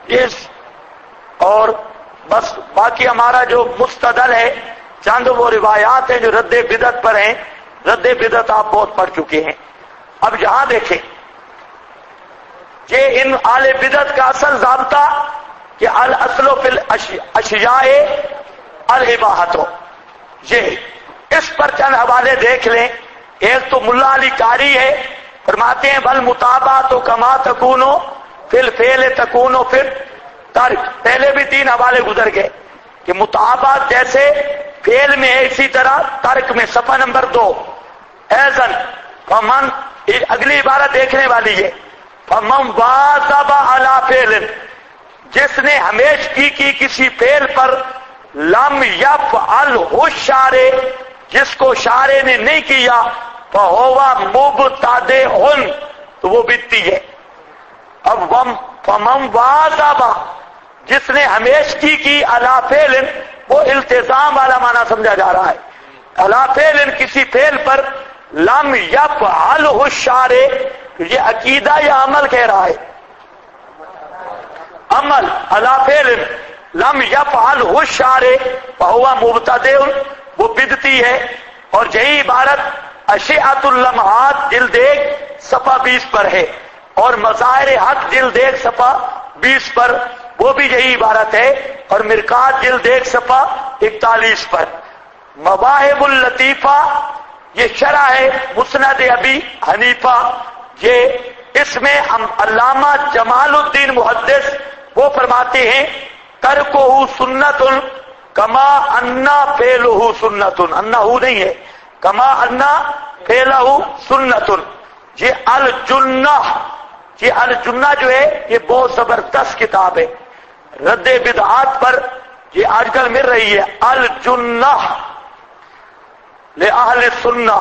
اور بس باقی ہمارا جو مستدل ہے چند وہ روایات ہیں جو رد بدعت پر ہیں. رد بدعت آپ بہت پڑھ چکے ہیں. اب یہاں دیکھیں یہ ان اہل بدعت کا اصل ضابطہ کہ الاصل فی الاشیاء الاباحۃ. یہ اس پر چند حوالے دیکھ لیں. ایک تو ملا علی قاری ہے، فرماتے ہیں بل مطابعۃ کما تکون فی الفعل تکون فی الترک. پہلے بھی 3 حوالے گزر گئے کہ مطابعت جیسے فعل میں ہے اسی طرح ترک میں. صفحہ نمبر 2 ایذن فمن، اگلی عبارت دیکھنے والی ہے، فمن واظب علی فعل، جس نے ہمیشگی کی کسی فعل پر، لم یفعلہ الشارع، جس کو شارع نے نہیں کیا، فہو مبتدع، تو وہ بدعتی ہے. اب فمن واظب، جس نے ہمیشگی کی، علی فعل، وہ التزام والا معنی سمجھا جا رہا ہے. علی فعل، کسی فعل پر، لم یفعلہ الشارع، یہ عقیدہ یا عمل کہہ رہا ہے؟ عمل. علی فعل لم یفعلہ الشارع فہو مبتدع، وہ بدعتی ہے. اور یہی عبارت اشعۃ اللمحات جلد 1 صفحہ 20 پر ہے، اور مظاہر حق جلد 1 صفحہ 20 پر وہ بھی یہی عبارت ہے، اور مرقات جلد 1 صفحہ 41 پر. مواہب اللطیفہ یہ شرح ہے مسند ابی حنیفہ. یہ اس میں علامہ جمال الدین محدث وہ فرماتے ہیں ترکہ سنت کما انا فعلہ سنت. انہ نہیں ہے، کما انا فعلہ سنت. یہ الجنہ، یہ الجنہ جو ہے یہ بہت زبردست کتاب ہے رد بدعات پر، یہ آج کل مل رہی ہے. الجنہ لأہل السنہ،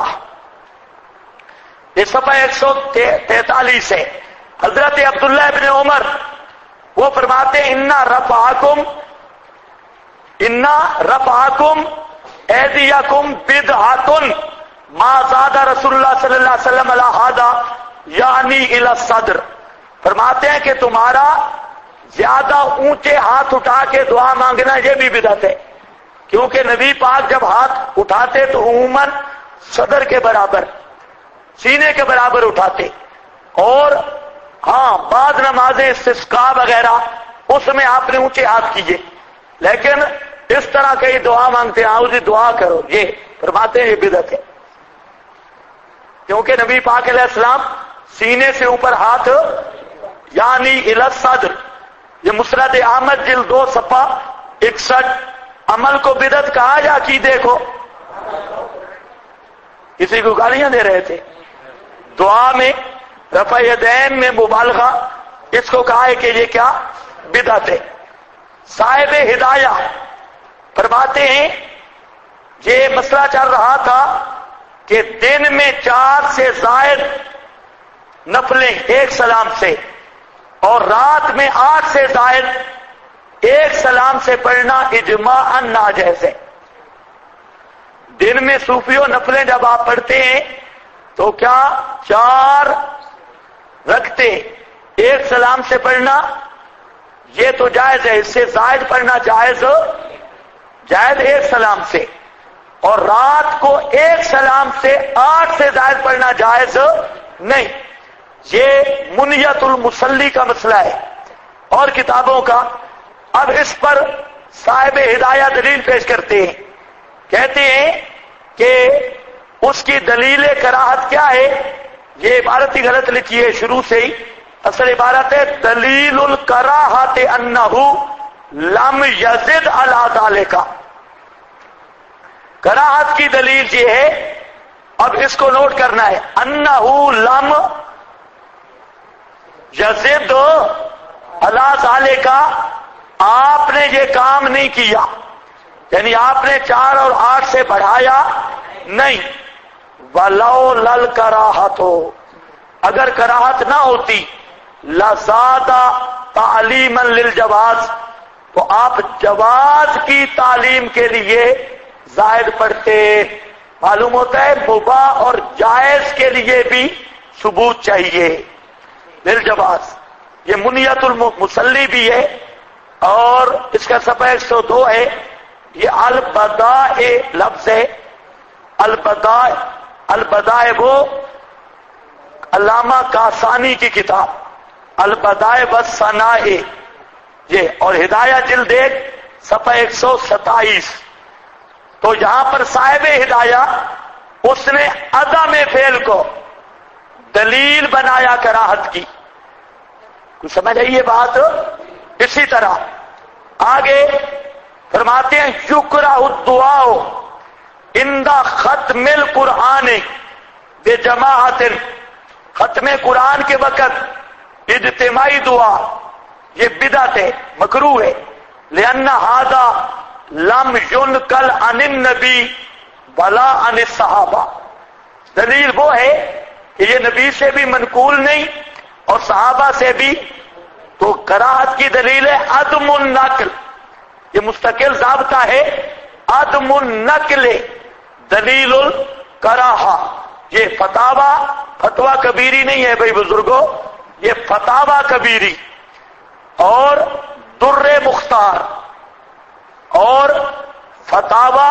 یہ صفحہ 143 ہے. حضرت عبداللہ ابن عمر وہ فرماتے ہیں انا رفعکم ایدیکم بدعۃ ما زاد رسول اللہ صلی اللہ علیہ وسلم علی ھذا یعنی الی الصدر. فرماتے ہیں کہ تمہارا زیادہ اونچے ہاتھ اٹھا کے دعا مانگنا یہ بھی بدعت ہے، کیونکہ نبی پاک جب ہاتھ اٹھاتے تو عموماً صدر کے برابر، سینے کے برابر اٹھاتے. اور ہاں بعض نمازیں استسقاء وغیرہ اس میں آپ نے اونچے ہاتھ کیے، لیکن اس طرح کئی دعا مانگتے ہیں اسی دعا کرو، یہ فرماتے ہیں یہ بدعت ہے، کیونکہ نبی پاک علیہ السلام سینے سے اوپر ہاتھ یعنی الی الصدر. یہ مسند احمد جلد 2 صفحہ 61. عمل کو بدعت کہا یا عقیدے کو؟ کسی کو گالیاں دے رہے تھے. دعا میں رفع یدین میں مبالغہ، اس کو کہا ہے کہ یہ کیا بدعت ہے. صاحب ہدایہ فرماتے ہیں یہ مسئلہ چل رہا تھا کہ دن میں 4 سے زائد نفلیں ایک سلام سے، اور رات میں 8 سے زائد ایک سلام سے پڑھنا اجماعاً ناجائز ہے. دن میں صوفیوں نفلیں جب آپ پڑھتے ہیں تو کیا 4 رکھتے ایک سلام سے پڑھنا یہ تو جائز ہے، اس سے زائد پڑھنا جائز ایک سلام سے، اور رات کو ایک سلام سے 8 سے زائد پڑھنا جائز نہیں. یہ منیت المصلی کا مسئلہ ہے اور کتابوں کا. اب اس پر صاحب ہدایہ دلیل پیش کرتے ہیں، کہتے ہیں کہ اس کی دلیل کراہت کیا ہے؟ یہ عبارت ہی غلط لکھی ہے شروع سے ہی. اصل عبارت ہے دلیل الکراہت انہ لم یزد علی ذالک. کراہت کی دلیل یہ ہے، اب اس کو نوٹ کرنا ہے، انہ لم یزد علی ذالک، آپ نے یہ کام نہیں کیا، یعنی آپ نے 4 اور 8 سے بڑھایا نہیں. وَلَوْ لَلْكَرَاهَةُ، اگر کراہت نہ ہوتی، لَزَادَ تَعْلِيمًا لِلْجَوَازِ، تو آپ جواز کی تعلیم کے لیے زائد پڑھتے. معلوم ہوتا ہے مباح اور جائز کے لیے بھی ثبوت چاہیے للجواز. یہ منیت المسلی بھی ہے اور اس کا صفحہ 102 ہے. یہ البدائے لفظ ہے. البدائے وہ علامہ کاسانی کی کتاب البدائے والصنائع یہ، اور ہدایہ جلد 1 صفحہ 127. تو یہاں پر صاحب ہدایہ اس نے عدم فعل کو دلیل بنایا کراہت کی. کچھ سمجھ آئی یہ بات؟ اسی طرح آگے فرماتے ہیں یکرہ الدعاء عند ختم القرآن بجماعت، ختم قرآن کے وقت اجتماعی دعا یہ بدعت ہے، مکروہ ہے. لأن ھذا لم ينقل عن النبی ولا عن الصحابہ. دلیل وہ ہے کہ یہ نبی سے بھی منقول نہیں اور صحابہ سے بھی. تو کراہت کی دلیل ہے عدم النقل، یہ مستقل ضابطہ ہے. عدم النقل دلیل الکراہہ. یہ فتویٰ کبیری نہیں ہے بھائی بزرگوں، یہ فتاوی کبیری اور در مختار اور فتاوی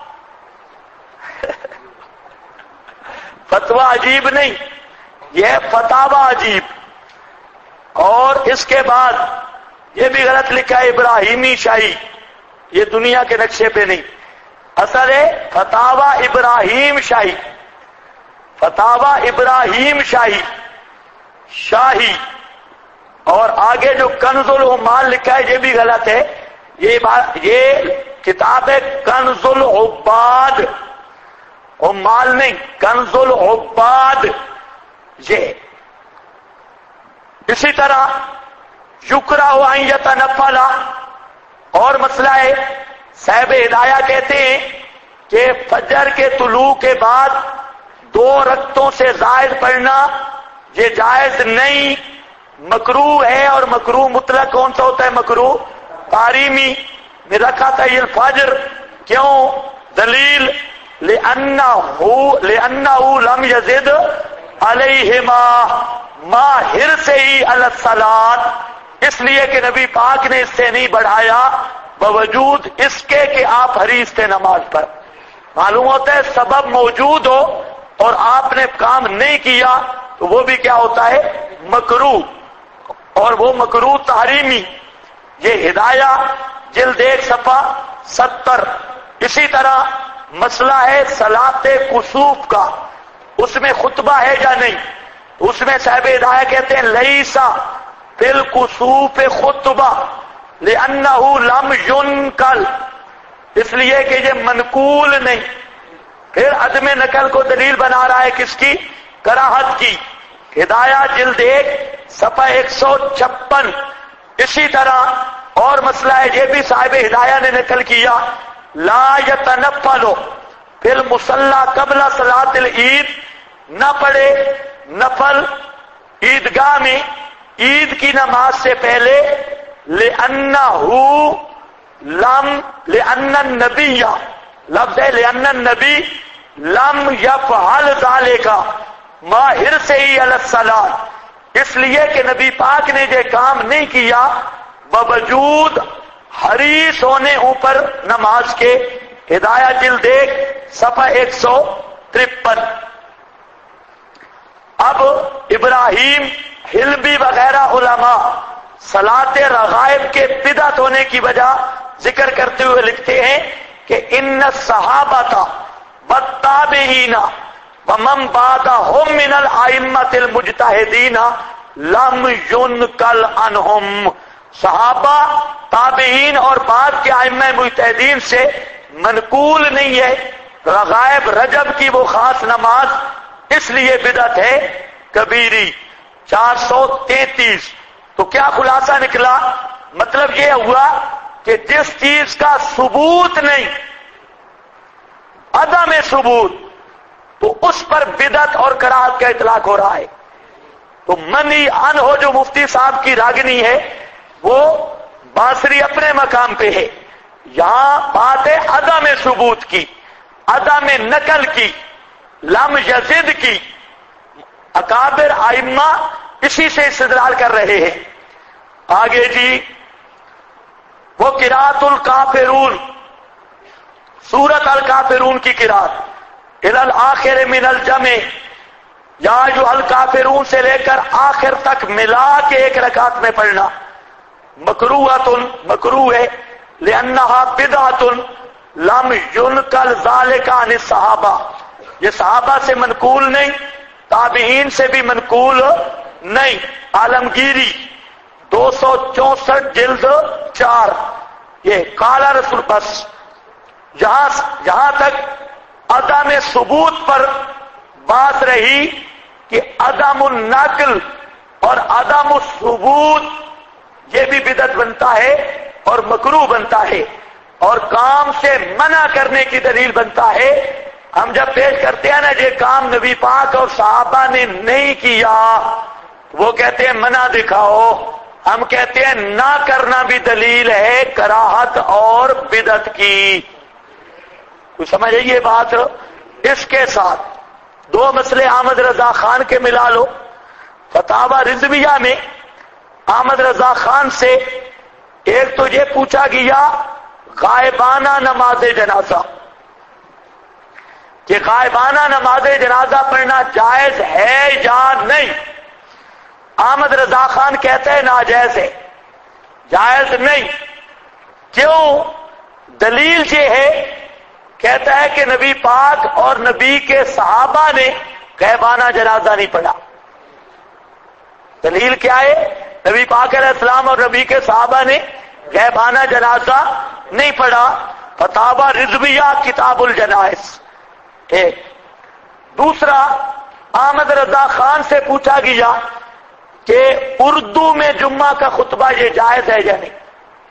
فتویٰ عجیب نہیں، یہ فتاوی عجیب. اور اس کے بعد یہ بھی غلط لکھا ہے ابراہیمی شاہی، یہ دنیا کے نقشے پہ نہیں، اصل ہے فتاوی ابراہیم شاہی. فتاوی ابراہیم شاہی. اور آگے جو کنز العمال لکھا ہے یہ بھی غلط ہے. یہ کتاب ہے کنز العباد، عمال نہیں، کنز العباد. یہ اسی طرح یکرہ ان یتنفل، اور مسئلہ ہے صاحب ہدایہ کہتے ہیں کہ فجر کے طلوع کے بعد 2 رکعتوں سے زائد پڑھنا یہ جائز نہیں، مکروہ ہے. اور مکروہ مطلق کون سا ہوتا ہے؟ مکروہ تحریمی میں رکعتی الفجر. کیوں؟ دلیل لأنه لم يزد علیہما ما حرصہ علی الصلاۃ، اس لیے کہ نبی پاک نے اس سے نہیں بڑھایا باوجود اس کے کہ آپ حریص تھے نماز پر. معلوم ہوتا ہے سبب موجود ہو اور آپ نے کام نہیں کیا تو وہ بھی کیا ہوتا ہے؟ مکروہ، اور وہ مکروہ تحریمی. یہ ہدایہ جلد 1 صفحہ 70. اسی طرح مسئلہ ہے صلاۃ کسوف کا، اس میں خطبہ ہے یا نہیں؟ اس میں صاحب ہدایہ کہتے ہیں لیسا فی الکسوف خطبہ لأنہ لم ینقل، اس لیے کہ یہ منقول نہیں. پھر عدم نقل کو دلیل بنا رہا ہے کس کی؟ کراہت کی. ہدایہ جلد 1 صفحہ 156. اسی طرح اور مسئلہ ہے یہ بھی صاحب ہدایہ نے نقل کیا، لا یتنفل فی المصلی قبل صلاۃ العید، نہ پڑھے نفل عیدگاہ میں عید کی نماز سے پہلے. لأن النبی، لفظ ہے لأن النبی لم یفعل ذالک ما حرصہ علی الصلاۃ، اس لیے کہ نبی پاک نے یہ کام نہیں کیا باوجود حریص ہونے اوپر نماز کے. ہدایہ جلد 1 صفحہ 153. اب ابراہیم حلبی وغیرہ علماء صلاۃ رغائب کے بدعت ہونے کی وجہ ذکر کرتے ہوئے لکھتے ہیں کہ ان الصحابۃ والتابعین ومن بعدهم من الائمۃ المجتہدین لم ينقل عنہم، صحابہ، تابعین اور بعد کے ائمہ مجتہدین سے منقول نہیں ہے رغائب رجب کی وہ خاص نماز، اس لیے بدعت ہے کبیری. 433. تو کیا خلاصہ نکلا؟ مطلب یہ ہوا کہ جس چیز کا ثبوت نہیں، عدم ثبوت، تو اس پر بدعت اور کراہت کا اطلاق ہو رہا ہے. تو منی ان ہو جو مفتی صاحب کی راگنی ہے وہ بانسری اپنے مقام پہ ہے. یہاں بات ہے عدم ثبوت کی، عدم نقل کی، لم یزد کی. اکابر ائمہ اسی سے استدلال کر رہے ہیں. آگے جی وہ قرات الکافرون، سورت الکافرون کی قرات الی الاخر من الجمع، یا جو الکافرون سے لے کر آخر تک ملا کے ایک رکعت میں پڑھنا، مکروہۃ، مکروہ ہے، لانھا بدعۃ لم ينقل ذلك عن الصحابہ، یہ صحابہ سے منقول نہیں، تابعین سے بھی منقول نہیں۔ عالمگیری 264 جلد 4، یہ قال رسول، بس جہاں تک عدم ثبوت پر بات رہی کہ عدم النقل اور عدم الثبوت یہ بھی بدعت بنتا ہے اور مکروہ بنتا ہے اور کام سے منع کرنے کی دلیل بنتا ہے۔ ہم جب پیش کرتے ہیں نا یہ کام نبی پاک اور صحابہ نے نہیں کیا، وہ کہتے ہیں منع دکھاؤ، ہم کہتے ہیں نہ کرنا بھی دلیل ہے کراہت اور بدعت کی۔ کوئی سمجھ یہ بات؟ اس کے ساتھ دو مسئلے احمد رضا خان کے ملا لو۔ فتاوی رضویہ میں احمد رضا خان سے ایک تو یہ پوچھا گیا غائبانہ نماز جنازہ، کہ غائبانہ نماز جنازہ پڑھنا جائز ہے یا نہیں؟ احمد رضا خان کہتے ہیں ناجائز ہے، جائز نہیں۔ کیوں؟ دلیل یہ ہے، کہتا ہے کہ نبی پاک اور نبی کے صحابہ نے غائبانہ جنازہ نہیں پڑھا۔ دلیل کیا ہے؟ نبی پاک علیہ السلام اور نبی کے صحابہ نے غائبانہ جنازہ نہیں پڑھا۔ فتاوی رضویہ کتاب الجنائز ایک۔ دوسرا احمد رضا خان سے پوچھا گیا کہ اردو میں جمعہ کا خطبہ یہ جائز ہے یا نہیں؟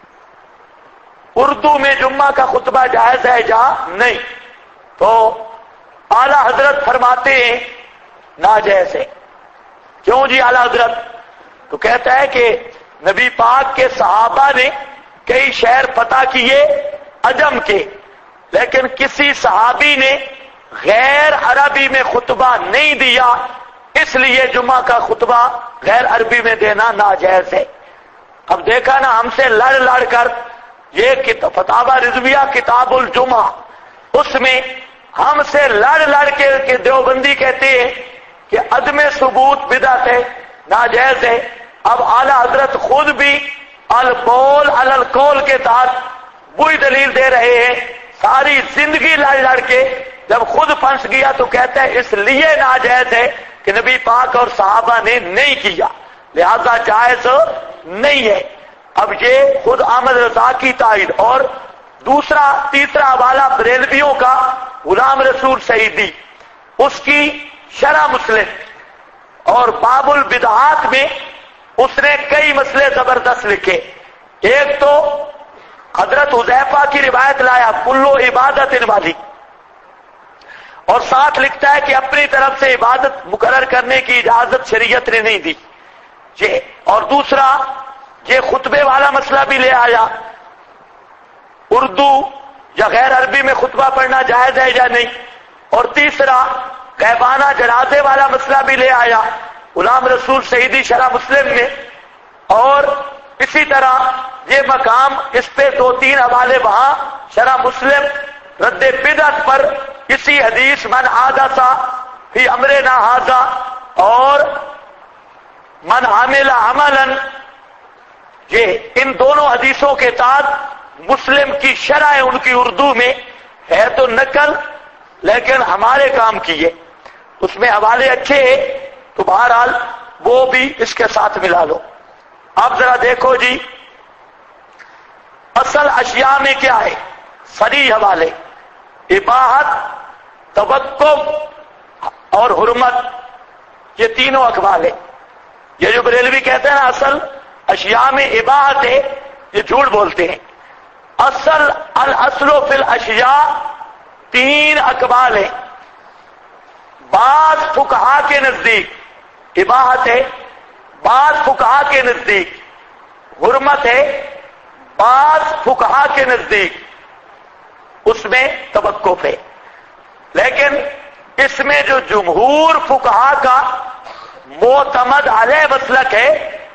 اردو میں جمعہ کا خطبہ جائز ہے یا نہیں؟ تو اعلی حضرت فرماتے ہیں ناجائز ہے۔ کیوں جی اعلی حضرت؟ تو کہتا ہے کہ نبی پاک کے صحابہ نے کئی شہر فتح کیے عجم کے، لیکن کسی صحابی نے غیر عربی میں خطبہ نہیں دیا، اس لیے جمعہ کا خطبہ غیر عربی میں دینا ناجائز ہے۔ اب دیکھا نا ہم سے لڑ لڑ کر یہ فتاوی رضویہ کتاب الجمعہ، اس میں ہم سے لڑ لڑ کے دیوبندی کہتے ہیں کہ عدم ثبوت بدعت ہے، ناجائز ہے۔ اب اعلی حضرت خود بھی القول علی القول کے تحت وہی دلیل دے رہے ہیں، ساری زندگی لڑ لڑ کے جب خود پھنس گیا تو کہتا ہے اس لیے ناجائز ہے کہ نبی پاک اور صحابہ نے نہیں کیا، لہذا جائز نہیں ہے۔ اب یہ خود احمد رضا کی تائید۔ اور تیسرا حوالہ بریلویوں کا غلام رسول سعیدی، اس کی شرح مسلم اور باب البدعات میں اس نے کئی مسئلے زبردست لکھے۔ ایک تو حضرت حذیفہ کی روایت لایا کلو عبادت والی، اور ساتھ لکھتا ہے کہ اپنی طرف سے عبادت مقرر کرنے کی اجازت شریعت نے نہیں دی یہ۔ اور دوسرا یہ خطبے والا مسئلہ بھی لے آیا، اردو یا غیر عربی میں خطبہ پڑھنا جائز ہے یا نہیں۔ اور تیسرا غائبانہ جنازے والا مسئلہ بھی لے آیا غلام رسول سعیدی شرح مسلم میں۔ اور اسی طرح یہ مقام اس پہ 2-3 حوالے وہاں شرح مسلم رد بدعت پر اسی حدیث من حدث فی امرنا ھذا اور من عمل عملا، یہ ان دونوں حدیثوں کے تحت مسلم کی شرح ان کی اردو میں ہے تو نقل، لیکن ہمارے کام کی ہے، اس میں حوالے اچھے ہیں، تو بہرحال وہ بھی اس کے ساتھ ملا لو۔ اب ذرا دیکھو جی اصل اشیاء میں کیا ہے، صریح حوالے، اباحت، توقف اور حرمت، یہ تینوں اقوال ہے۔ یہ جو بریلوی کہتے ہیں نا اصل اشیاء میں اباحت ہے، یہ جھوٹ بولتے ہیں۔ الاصل فی الاشیاء 3 اقوال ہیں۔ بعض فقہا کے نزدیک اباحت ہے، بعض فقہا کے نزدیک حرمت ہے، بعض فقہا کے نزدیک اس میں توقف ہے۔ لیکن اس میں جو جمہور فقہا کا معتمد علیہ مسلک ہے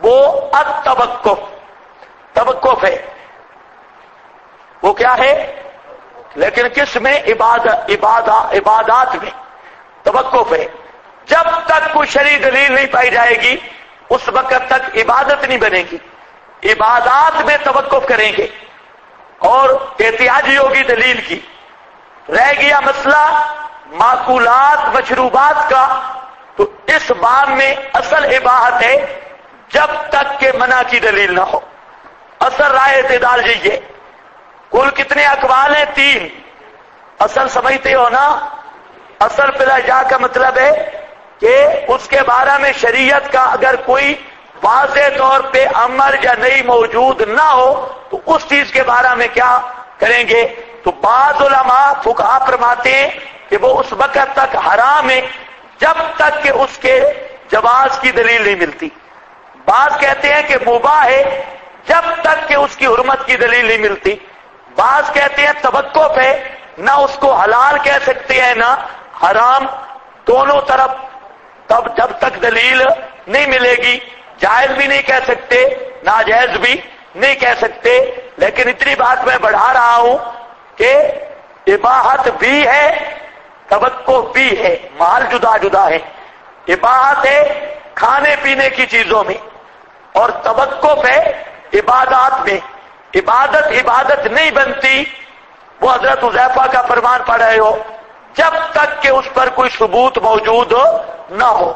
وہ التوقف، توقف ہے، وہ کیا ہے؟ لیکن کس میں؟ عبادات میں توقف ہے۔ جب تک کوئی شرعی دلیل نہیں پائی جائے گی اس وقت تک عبادت نہیں بنے گی، عبادات میں توقف کریں گے اور احتیاجی ہوگی دلیل کی۔ رہ گیا مسئلہ معقولات مشروبات کا، تو اس باب میں اصل اباحت ہے جب تک کہ منع کی دلیل نہ ہو۔ اصل رائے اعتدال یہی ہے۔ کل کتنے اقوال ہیں؟ 3۔ اصل سمجھتے ہو نا؟ اصل بلا جا کا مطلب ہے کہ اس کے بارے میں شریعت کا اگر کوئی واضح طور پہ امر یا نہیں موجود نہ ہو تو اس چیز کے بارے میں کیا کریں گے؟ تو بعض علماء فقہا فرماتے ہیں کہ وہ اس وقت تک حرام ہے جب تک کہ اس کے جواز کی دلیل نہیں ملتی۔ بعض کہتے ہیں کہ مباح ہے جب تک کہ اس کی حرمت کی دلیل نہیں ملتی۔ بعض کہتے ہیں توقف ہے، نہ اس کو حلال کہہ سکتے ہیں نہ حرام، دونوں طرف تب جب تک دلیل نہیں ملے گی۔ جائز بھی نہیں کہہ سکتے، ناجائز بھی نہیں کہہ سکتے۔ لیکن اتنی بات میں بڑھا رہا ہوں کہ اباحت بھی ہے، توقف بھی ہے، محل جدا جدا ہے۔ اباحت ہے کھانے پینے کی چیزوں میں اور توقف ہے عبادات میں۔ عبادت نہیں بنتی، وہ حضرت حذیفہ کا فرمان پڑھ رہے ہو، جب تک کہ اس پر کوئی ثبوت موجود نہ ہو۔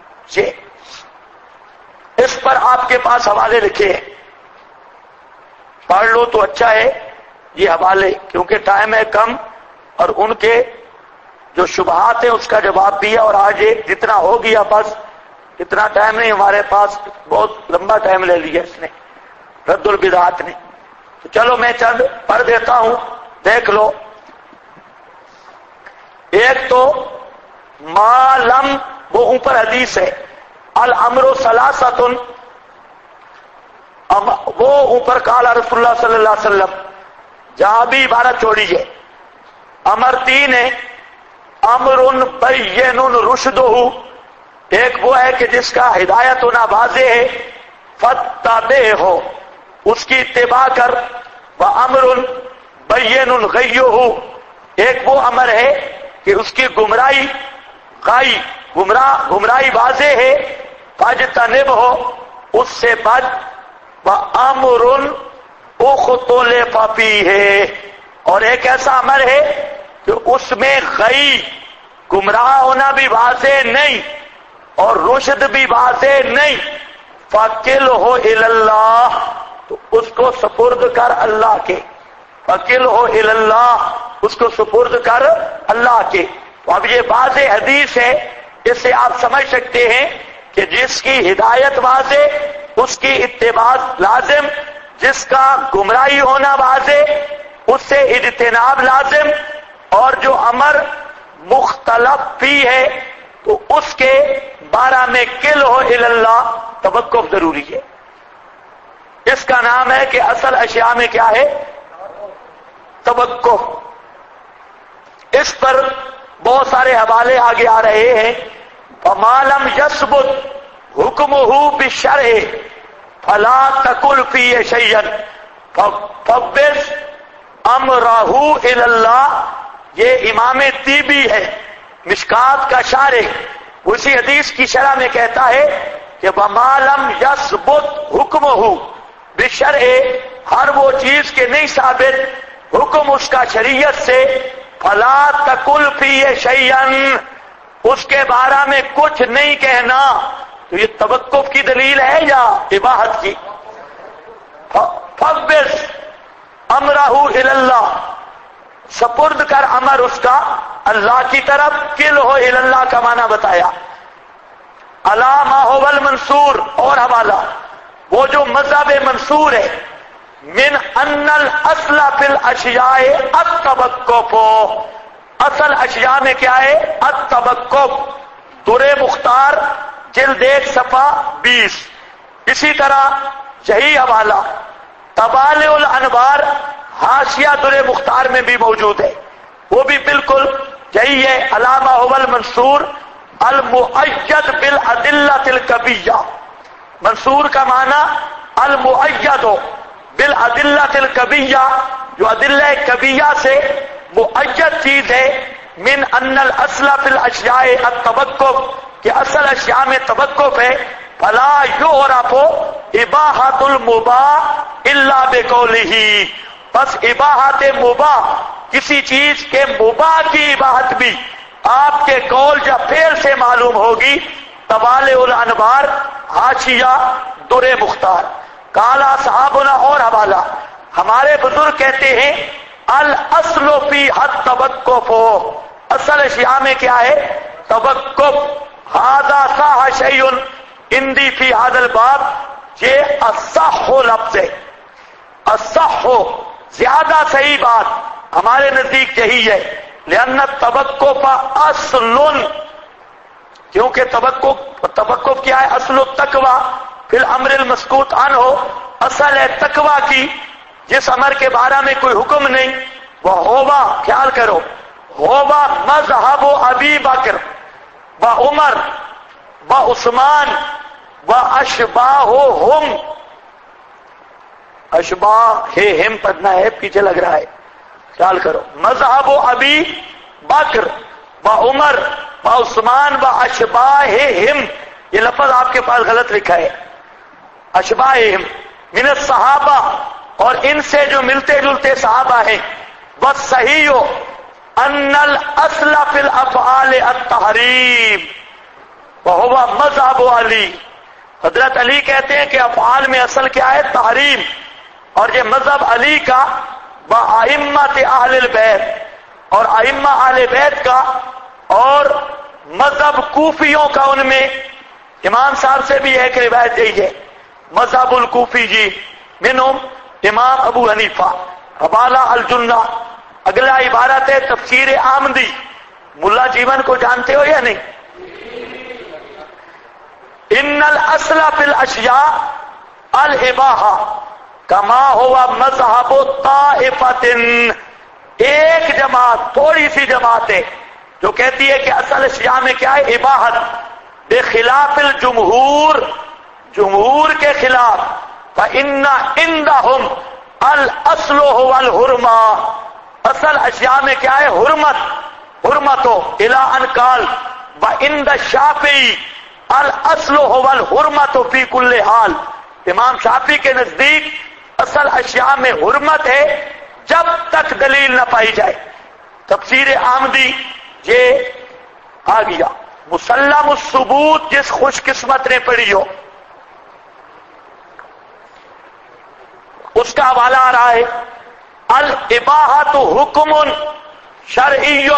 اس پر آپ کے پاس حوالے لکھے ہیں، پڑھ لو تو اچھا ہے یہ حوالے، کیونکہ ٹائم ہے کم اور ان کے جو شبہات ہیں اس کا جواب بھی ہے۔ اور آج جتنا ہو گیا بس، اتنا ٹائم نہیں ہمارے پاس، بہت لمبا ٹائم لے لیا اس نے، رد البدعات نے۔ تو چلو میں چند پڑھ دیتا ہوں، دیکھ لو۔ ایک تو ما لم، وہ اوپر حدیث ہے، الامر ثلاثۃ، وہ اوپر قال رسول اللہ صلی اللہ علیہ وسلم، جہاں بھی عبارت چھوڑی ہے۔ امر 3 ہے، امر بین رشدہ، ایک وہ ہے کہ جس کا ہدایت ہونا واضح ہے، فتبعہ، اس کی اتباع کر، وامر بین غیہ، ایک وہ امر ہے کہ اس کی گمراہی گمراہی واضح ہے، فاجتنب ہو، اس سے بچ، وامر اختلف فیہ، اور ایک ایسا امر ہے کہ اس میں غی گمراہ ہونا بھی واضح نہیں اور رشد بھی واضح نہیں، فَقِلْهُ إِلَى اللَّهِ، تو اس کو سپرد کر اللہ کے، فَقِلْهُ إِلَى اللَّهِ، اس کو سپرد کر اللہ کے۔ تو اب یہ واضح حدیث ہے، اس سے آپ سمجھ سکتے ہیں کہ جس کی ہدایت واضح اس کی اتباع لازم، جس کا گمراہی ہونا واضح اس سے اجتناب لازم، اور جو امر مختلف بھی ہے تو اس کے بارے میں قِلْهُ إِلَى اللَّهِ، توقف ضروری ہے۔ اس کا نام ہے کہ اصل اشیاء میں کیا ہے؟ توقف۔ اس پر بہت سارے حوالے آگے آ رہے ہیں۔ فَمَا لَمْ يَثْبُتْ حُكْمُهُ بِالشَّرْعِ فَلَا تَقُلْ فِيهِ شَيْئًا فَفَوِّضْ أَمْرَهُ إِلَى اللَّهِ، یہ امام طیبی ہے، مشکات کا شارح، اسی حدیث کی شرح میں کہتا ہے کہ وَمَا لَمْ يَثْبُتْ حُكْمُهُ بِالشَّرْعِ، ہر وہ چیز کے نہیں ثابت حکم اس کا شریعت سے، فَلَا تَقُلْ فِيهِ شَيْئًا، اس کے بارے میں کچھ نہیں کہنا۔ تو یہ توقف کی دلیل ہے یا اباحت کی؟ فَوِّضْ أَمْرَهُ إِلَى اللَّهِ، سپرد کر امر اس کا اللہ کی طرف، قِلْهُ إِلَى اللَّهِ کا معنی بتایا۔ عَلَى مَا هُوَ الْمَنْصُورُ، اور حوالہ وہ جو مذہب منصور ہے، من ان الاصل فی الاشیاء التوقف، اصل اشیاء میں کیا ہے؟ التوقف، در مختار جلد 1 صفحہ 20۔ اسی طرح یہی حوالہ طبالع الانوار حاشیہ در مختار میں بھی موجود ہے، وہ بھی بالکل یہی ہے، علامہ هو المنصور المؤید بالادلۃ القویہ، منصور کا معنی المؤید بالادلۃ الکبیہ، جو ادلہ کبیہ سے مؤید چیز ہے، من ان الاصل فی الاشیاء التوقف، کہ اصل اشیاء میں توقف ہے، فلا یعرف اباحۃ المباح الا بقولہ، بس اباحت مباح، کسی چیز کے مباح کی اباحت بھی آپ کے قول یا فعل سے معلوم ہوگی۔ طوالع الانوار، حاشیہ در مختار۔ کالا صحابنا، اور حوالہ، ہمارے بزرگ کہتے ہیں الاصل فی حد توقف، اصل اشیاء میں کیا ہے؟ توقف۔ ھذا صح شیء عندی فی ھذا الباب، یہ اصح لفظ ہے، اصح زیادہ صحیح بات ہمارے نزدیک یہی ہے، لأن التوقف اصل، کیونکہ توقف کیا ہے؟ اصل التقوی فی الامر المسکوت عنہ، اصل ہے تقوی کی جس امر کے بارے میں کوئی حکم نہیں، وہ ہووا، خیال کرو، ہووا مذہب ابی بکر و عمر و عثمان و اشباہہم، اشباہہم پڑھنا ہے، پیچھے لگ رہا ہے، خیال کرو، مذہب ابی بکر و عمر و عثمان و اشباہہم، یہ لفظ آپ کے پاس غلط لکھا ہے، اشباہہم من الصحابہ، اور ان سے جو ملتے جلتے صحابہ ہیں، بس صحیح ہو ان الاصل فی الافعال التحریم وہو مذہب علی، حضرت علی کہتے ہیں کہ افعال میں اصل کیا ہے؟ تحریم، اور یہ مذہب علی کا وائمۃ اہل البیت، اور ائمہ اہل بیت کا، اور مذہب کوفیوں کا، ان میں امام صاحب سے بھی ایک روایت یہی ہے، مذہب الکوفی جی منہم امام ابو حنیفہ۔ حوالہ الجنہ، اگلا عبارت ہے تفسیر آمدی، ملا جیون کو جانتے ہو یا نہیں؟ ان الاصل فی الاشیاء الاباحہ کما ہوا مذہب طائفۃ، ایک جماعت، تھوڑی سی جماعت ہے جو کہتی ہے کہ اصل اشیاء میں کیا ہے؟ اباحت، بخلاف الجمہور، جمہور کے خلاف، فإن عندهم الاصل هو الحرمہ، اصل اشیاء میں کیا ہے؟ حرمت، حرمت ہو، الی ان قال وعند الشافعی الاصل هو الحرمت فی کل حال، امام شافعی کے نزدیک اصل اشیاء میں حرمت ہے جب تک دلیل نہ پائی جائے۔ تفسیر آمدی یہ آ گیا۔ مسلم الثبوت، جس خوش قسمت نے پڑھی ہو اس کا حوالہ آ رہا ہے، الاباحۃ حکم شرعی،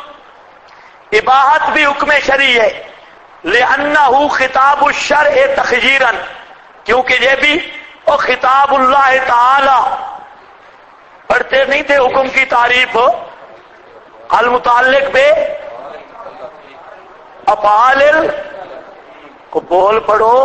اباحت بھی حکم شرعی ہے، لأنہ خطاب الشرع تخییرا، کیونکہ یہ بھی اور خطاب اللہ تعالی، پڑھتے نہیں تھے حکم کی تعریف المتعلق بے افعال کو بول پڑھو،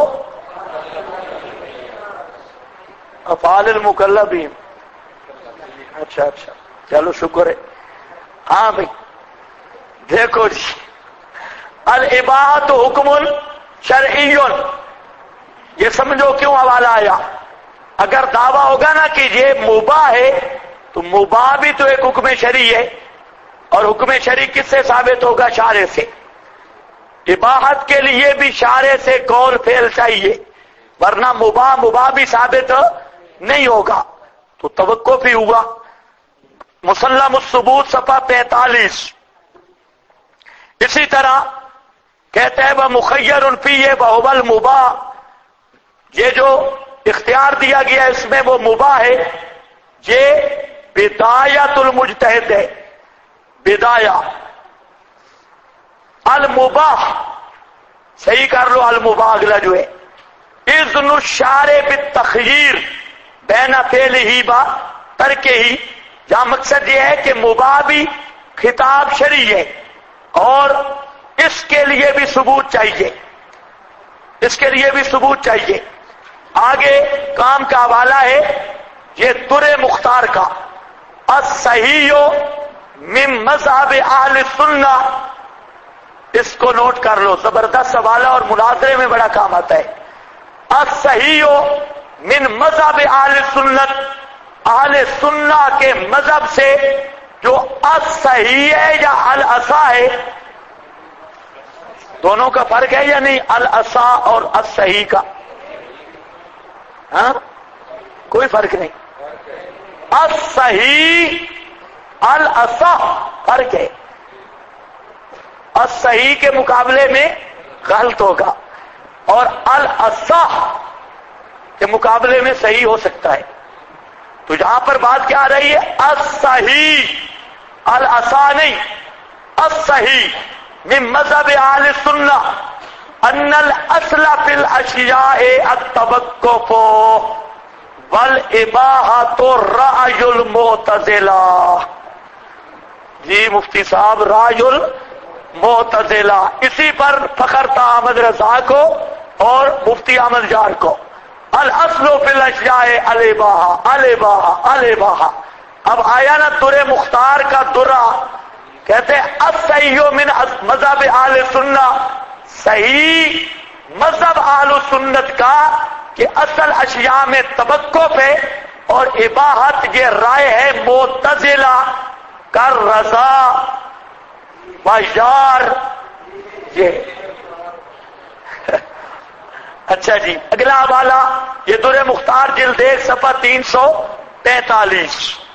افعال المکلفین، اچھا چلو شکر ہے، ہاں بھائی دیکھو جی، الاباحۃ حکم شرعی، یہ سمجھو کیوں حوالہ آیا، اگر دعویٰ ہوگا نا کہ یہ مباح ہے تو مباح بھی تو ایک حکم شرعی ہے، اور حکم شرعی کس سے ثابت ہوگا؟ شارع سے، اباحت کے لیے بھی شارع سے قول فعل چاہیے، ورنہ مباح بھی ثابت نہیں ہوگا، تو توقف ہی ہوا۔ مسلم الثبوت صفحہ 45۔ اسی طرح کہتے ہیں وہ مخیر فیہ وہو المباح، یہ جو اختیار دیا گیا اس میں وہ مباح ہے، یہ بدایت المجتہد ہے، بدایہ المباح، صحیح کر لو المباح اگلا جو ہے، اذن الشارع بالتخییر بین فعلہ و ترکہ، جہاں مقصد یہ ہے کہ مباح بھی خطاب شرعی ہے اور اس کے لیے بھی ثبوت چاہیے، اس کے لیے بھی ثبوت چاہیے۔ آگے کام کا حوالہ ہے یہ در مختار کا، الصحیح من مذہب اہل سنہ، اس کو نوٹ کر لو، زبردست حوالہ اور مناظرے میں بڑا کام آتا ہے۔ الصحیح من مذہب اہل سنت، اہل سنہ کے مذہب سے جو الصحیح ہے یا الاصح ہے، دونوں کا فرق ہے یا نہیں؟ الاصح اور الصحیح کا ہاں کوئی فرق نہیں، الصحیح الاصح فرق ہے، الصحیح کے مقابلے میں غلط ہوگا اور الاصح کے مقابلے میں صحیح ہو سکتا ہے۔ تو یہاں پر بات کیا آ رہی ہے؟ الصحیح، الاصح نہیں، الصحیح من مذہب اہل سنہ ان الاصل فی الاشیاء التوقف والاباحۃ رأی المعتزلہ۔ جی مفتی صاحب، رأی المعتزلہ، اسی پر فخر تھا احمد رضا کو اور مفتی احمد جار کو۔ الاصل فی الاشیاء الاباحہ، الاباحہ، الاباحہ۔ اب آیا نا در مختار کا درہ، کہتے ہیں الصحیح من مذہب اہل سنہ، صحیح مذہب اہل سنت کا کہ اصل اشیاء میں توقف ہے، اور اباحت یہ رائے ہے معتزلہ کر رضا بازار۔ یہ اچھا جی، اگلا حوالہ یہ در مختار جلد 1 صفحہ 343۔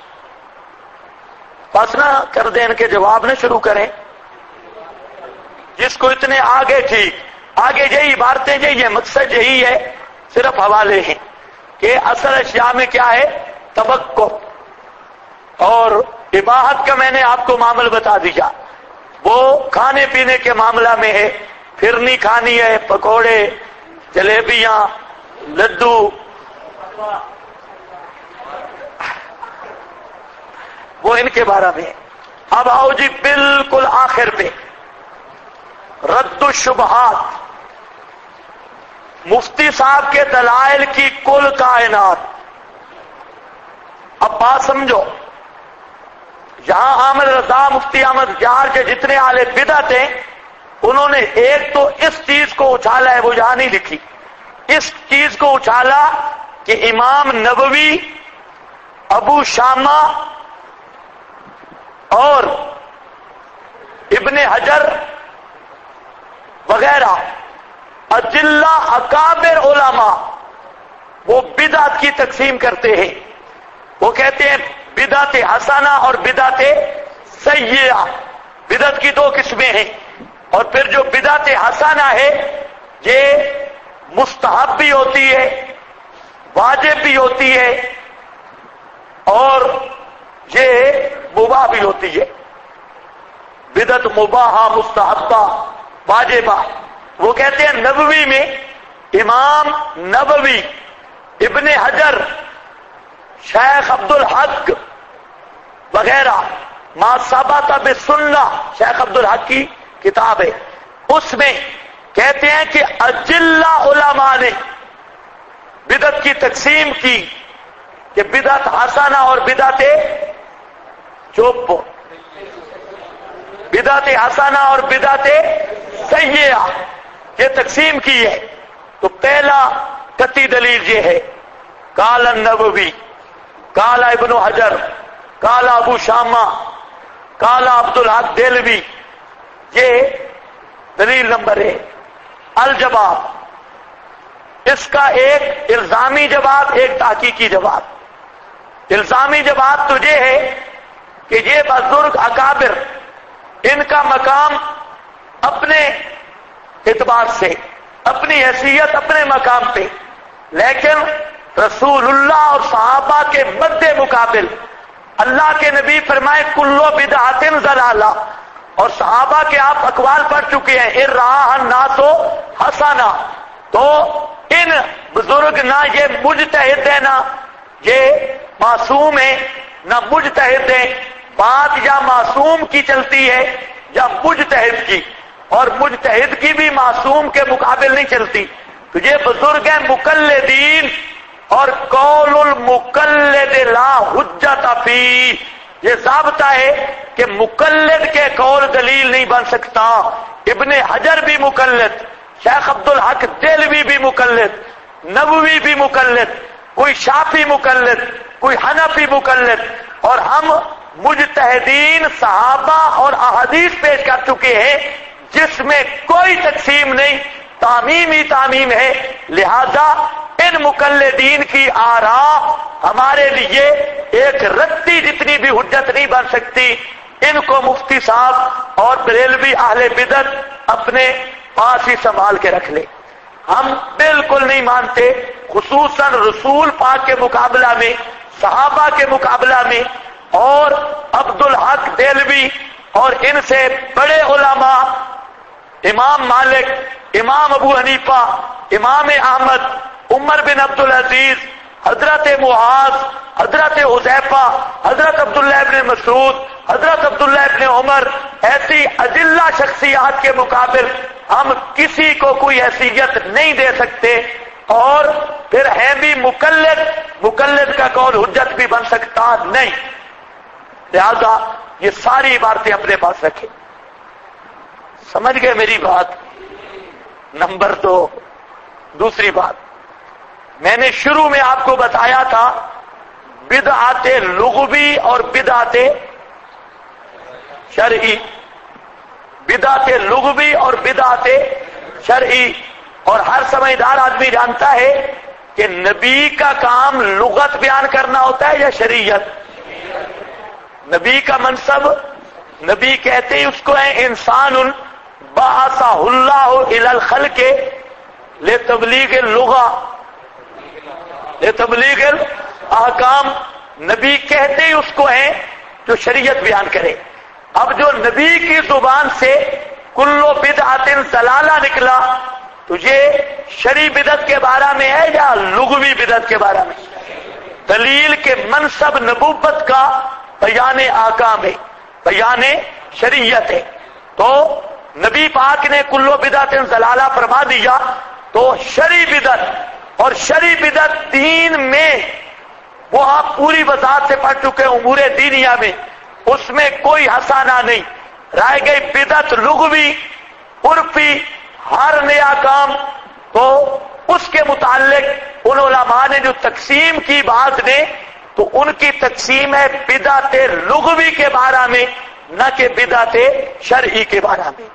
بس نہ کر دیں، ان کے جواب نہ شروع کریں، جس کو اتنے آگے ٹھیک، آگے یہی عبارتیں، یہ مقصد یہی ہے، صرف حوالے ہیں کہ اصل اشیاء میں کیا ہے؟ توقف، اور اباحت کا میں نے آپ کو معامل بتا دیا، وہ کھانے پینے کے معاملہ میں ہے، پھرنی کھانی ہے، پکوڑے، جلیبیاں، لڈو، وہ ان کے بارے میں۔ اب آؤ جی بالکل آخر پہ، رد الشبہات، مفتی صاحب کے دلائل کی کل کائنات۔ اب بات سمجھو، یہاں احمد رضا، مفتی احمد جار کے جتنے اہل بدعت ہیں، انہوں نے ایک تو اس چیز کو اچھالا ہے، وہ یہاں نہیں لکھی، اس چیز کو اچھالا کہ امام نووی، ابو شامہ اور ابن حجر وغیرہ اجلہ اکابر علماء وہ بدعت کی تقسیم کرتے ہیں، وہ کہتے ہیں بدعت حسنہ اور بدعت سیئہ، بدعت کی 2 قسمیں ہیں، اور پھر جو بدعت حسنہ ہے یہ مستحب بھی ہوتی ہے، واجب بھی ہوتی ہے، اور یہ مباح بھی ہوتی ہے، بدعت مباحہ، مستحبہ، واجبہ۔ وہ کہتے ہیں نووی میں امام نووی، ابن حجر، شیخ عبد الحق وغیرہ، ما ثبت بالسنہ، شیخ عبد الحق کی کتاب ہے، اس میں کہتے ہیں کہ اجلہ علماء نے بدعت کی تقسیم کی کہ بدعت حسنہ اور بدعت چوپ، بدعت حسنہ اور بدعت سیئہ یہ تقسیم کی ہے۔ تو پہلا قطعی دلیل یہ ہے، قال النووی، قال ابن حجر، قال ابو شامہ، قال عبد الحق دہلوی، یہ دلیل نمبر ہے۔ الجواب، اس کا ایک الزامی جواب، ایک تحقیقی جواب۔ الزامی جواب تو یہ ہے کہ یہ بزرگ اکابر، ان کا مقام اپنے اعتبار سے، اپنی حیثیت اپنے مقام پہ، لیکن رسول اللہ اور صحابہ کے مد مقابل اللہ کے نبی فرمائے کلو بدعت ضلالہ، اور صحابہ کے آپ اقوال پڑھ چکے ہیں، ان رہا الناس حسنہ، تو ان بزرگ نہ یہ مجتہد ہے، نہ یہ معصوم ہے، نہ مجتہد ہے، بات یا معصوم کی چلتی ہے یا مجتہد کی، اور مجتہد کی بھی معصوم کے مقابل نہیں چلتی۔ تو یہ بزرگ ہیں مقلدین، اور قول المقلد لا حجت فی، یہ ضابطہ ہے کہ مقلد کے قول دلیل نہیں بن سکتا۔ ابن حجر بھی مقلد، شیخ عبد الحق دہلوی بھی مقلد، نبوی بھی مقلد، کوئی شافی مقلد، کوئی حنفی مقلد، اور ہم مجتہدین صحابہ اور احادیث پیش کر چکے ہیں جس میں کوئی تقسیم نہیں، تعمیم ہی تعمیم ہے۔ لہذا ان مقلدین کی آراء ہمارے لیے ایک رتی جتنی بھی حجت نہیں بن سکتی۔ ان کو مفتی صاحب اور بریلوی اہل بدعت اپنے پاس ہی سنبھال کے رکھ لے۔ ہم بالکل نہیں مانتے، خصوصاً رسول پاک کے مقابلہ میں، صحابہ کے مقابلہ میں، اور عبدالحق دہلوی اور ان سے بڑے علماء، امام مالک، امام ابو حنیفہ، امام احمد، عمر بن عبدالعزیز، حضرت معاذ، حضرت حذیفہ، حضرت عبداللہ ابن مسعود، حضرت عبداللہ ابن عمر، ایسی اجلہ شخصیات کے مقابل ہم کسی کو کوئی حیثیت نہیں دے سکتے، اور پھر ہے بھی مقلد، مقلد کا قول حجت بھی بن سکتا نہیں۔ لہذا یہ ساری عبارتیں اپنے پاس رکھیں۔ سمجھ گئے میری بات؟ نمبر 2، دوسری بات، میں نے شروع میں آپ کو بتایا تھا بدعات لغوی اور بدعات شرعی، بدعات لغوی اور بدعات شرعی، اور ہر سمجھدار آدمی جانتا ہے کہ نبی کا کام لغت بیان کرنا ہوتا ہے یا شریعت؟ نبی کا منصب، نبی کہتے ہی اس کو ہے انسان بعثہ اللہ الی الخلق لتبلیغ اللغہ لتبلیغ الاحکام، نبی کہتے ہی اس کو ہے جو شریعت بیان کرے۔ اب جو نبی کی زبان سے کلو بدعت ضلالہ نکلا تو یہ شرعی بدعت کے بارے میں ہے یا لغوی بدعت کے بارے میں؟ دلیل کے منصب نبوت کا بیان احکام ہے، بیان شریعت ہے۔ تو نبی پاک نے کلو بدعت ضلالہ فرما دیا، تو شرعی بدعت، اور شرعی بدعت دین میں وہ آپ پوری وضاحت سے پڑھ چکے امور دینیہ میں، اس میں کوئی ہسانا نہیں۔ رہ گئی بدعت لغوی عرفی، ہر نیا کام، تو اس کے متعلق ان علماء نے جو تقسیم کی بات نے، تو ان کی تقسیم ہے بدعت لغوی کے بارے میں، نہ کہ بدعت شرعی کے بارے میں۔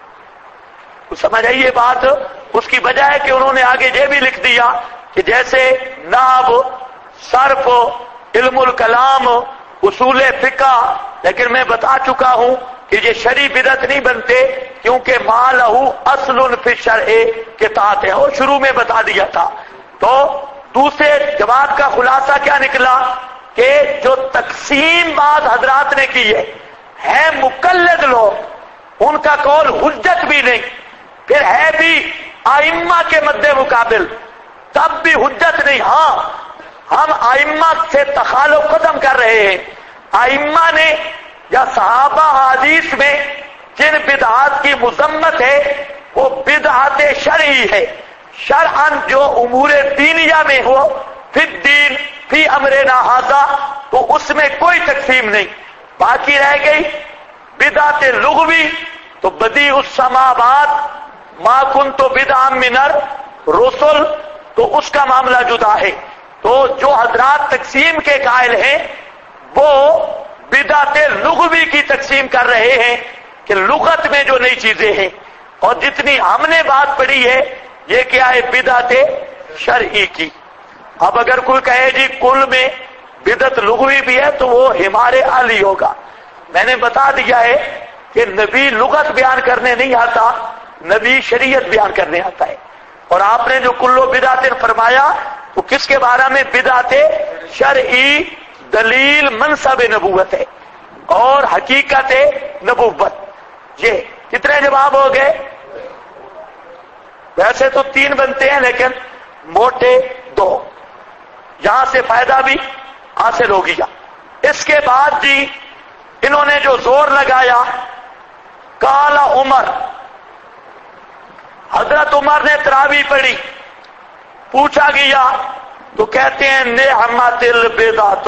تو سمجھ آئی یہ بات؟ اس کی وجہ ہے کہ انہوں نے آگے یہ بھی لکھ دیا کہ جیسے نحو، صرف، علم الکلام، اصول فقہ، لیکن میں بتا چکا ہوں کہ یہ شرعی بدعت نہیں بنتے، کیونکہ ما لہ اصل فی الشرع کے تحت ہے، اور شروع میں بتا دیا تھا۔ تو دوسرے جواب کا خلاصہ کیا نکلا کہ جو تقسیم بات حضرات نے کی ہے مقلد لوگ، ان کا قول حجت بھی نہیں، پھر ہے بھی ائمہ کے مد مقابل، تب بھی حجت نہیں۔ ہاں، ہم ائمہ سے تخالف ختم کر رہے ہیں۔ ائمہ نے یا صحابہ حدیث میں جن بدعات کی مذمت ہے وہ بدعات شرعی ہے، شرعاً جو امور دینیہ میں ہو، فی الدین فی امرنا ھذا، تو اس میں کوئی تقسیم نہیں۔ باقی رہ گئی بدعت لغوی، تو بدیع السماوات ما کنت بدعا من الرسل، تو اس کا معاملہ جدا ہے۔ تو جو حضرات تقسیم کے قائل ہیں وہ بدعت لغوی کی تقسیم کر رہے ہیں کہ لغت میں جو نئی چیزیں ہیں، اور جتنی ہم نے بات پڑھی ہے یہ کیا ہے؟ بدعت شرعی کی۔ اب اگر کوئی کہے جی کل میں بدعت لغوی بھی ہے تو وہ ہمارے علی ہوگا۔ میں نے بتا دیا ہے کہ نبی لغت بیان کرنے نہیں آتا، نبی شریعت بیان کرنے آتا ہے۔ اور آپ نے جو کلو بدعت فرمایا تو کس کے بارے میں؟ بدعت شرعی، دلیل منصب نبوت ہے اور حقیقت نبوت۔ یہ کتنے جواب ہو گئے؟ ویسے تو 3 بنتے ہیں لیکن موٹے 2، یہاں سے فائدہ بھی حاصل ہو گیا۔ اس کے بعد جی انہوں نے جو زور لگایا، کالا عمر، حضرت عمر نے تراویح پڑھی، پوچھا گیا تو کہتے ہیں نعمت البدعۃ،